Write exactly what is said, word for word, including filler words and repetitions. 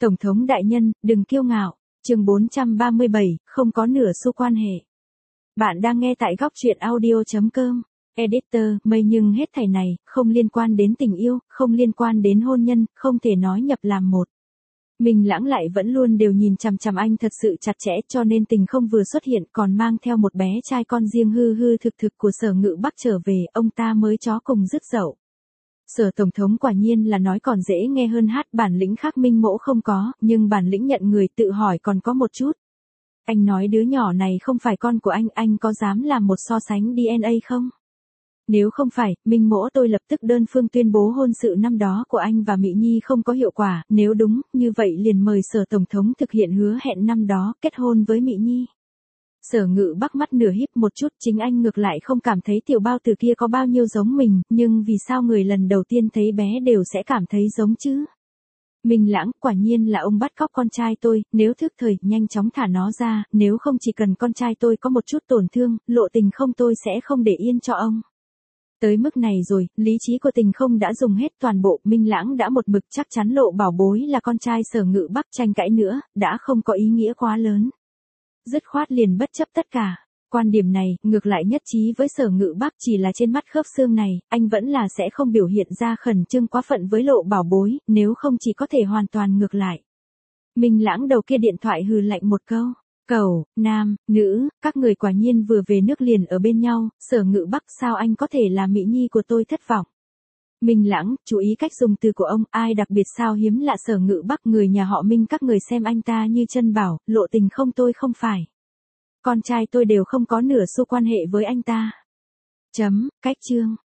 Tổng thống đại nhân, đừng kiêu ngạo. Chương bốn trăm ba mươi bảy, không có nửa xu quan hệ. Bạn đang nghe tại góc truyện audio chấm com. Editor, mây nhưng hết thảy này, không liên quan đến tình yêu, không liên quan đến hôn nhân, không thể nói nhập làm một. Mình Lãng lại vẫn luôn đều nhìn chằm chằm anh thật sự chặt chẽ, cho nên Tình không vừa xuất hiện còn mang theo một bé trai con riêng hư hư thực thực của Sở Ngự Bắc trở về, ông ta mới chó cùng dứt dậu. Sở Tổng thống quả nhiên là nói còn dễ nghe hơn hát, bản lĩnh khác Minh Mỗ không có, nhưng bản lĩnh nhận người tự hỏi còn có một chút. Anh nói đứa nhỏ này không phải con của anh, anh có dám làm một so sánh đê en a không? Nếu không phải, Minh Mỗ tôi lập tức đơn phương tuyên bố hôn sự năm đó của anh và Mỹ Nhi không có hiệu quả, nếu đúng, như vậy liền mời Sở Tổng thống thực hiện hứa hẹn năm đó, kết hôn với Mỹ Nhi. Sở Ngự Bắc mắt nửa híp một chút, chính anh ngược lại không cảm thấy tiểu bao tử kia có bao nhiêu giống mình, nhưng vì sao người lần đầu tiên thấy bé đều sẽ cảm thấy giống chứ? Minh Lãng, quả nhiên là ông bắt cóc con trai tôi, nếu thức thời, nhanh chóng thả nó ra, nếu không chỉ cần con trai tôi có một chút tổn thương, Lộ Tình không tôi sẽ không để yên cho ông. Tới mức này rồi, lý trí của Tình không đã dùng hết toàn bộ, Minh Lãng đã một mực chắc chắn Lộ Bảo Bối là con trai Sở Ngự Bắc, tranh cãi nữa, đã không có ý nghĩa quá lớn. Dứt khoát liền bất chấp tất cả. Quan điểm này, ngược lại nhất trí với Sở Ngự Bắc, chỉ là trên mắt khớp xương này, anh vẫn là sẽ không biểu hiện ra khẩn trương quá phận với Lộ Bảo Bối, nếu không chỉ có thể hoàn toàn ngược lại. Minh Lãng đầu kia điện thoại hừ lạnh một câu. Cẩu, nam, nữ, các người quả nhiên vừa về nước liền ở bên nhau, Sở Ngự Bắc sao anh có thể làm Mỹ Nhi của tôi thất vọng. Minh Lãng, chú ý cách dùng từ của ông, ai đặc biệt sao hiếm lạ Sở Ngự Bắc, người nhà họ Minh các người xem anh ta như chân bảo, Lộ Tình không tôi không phải. Con trai tôi đều không có nửa xu quan hệ với anh ta. Chấm, cách chương.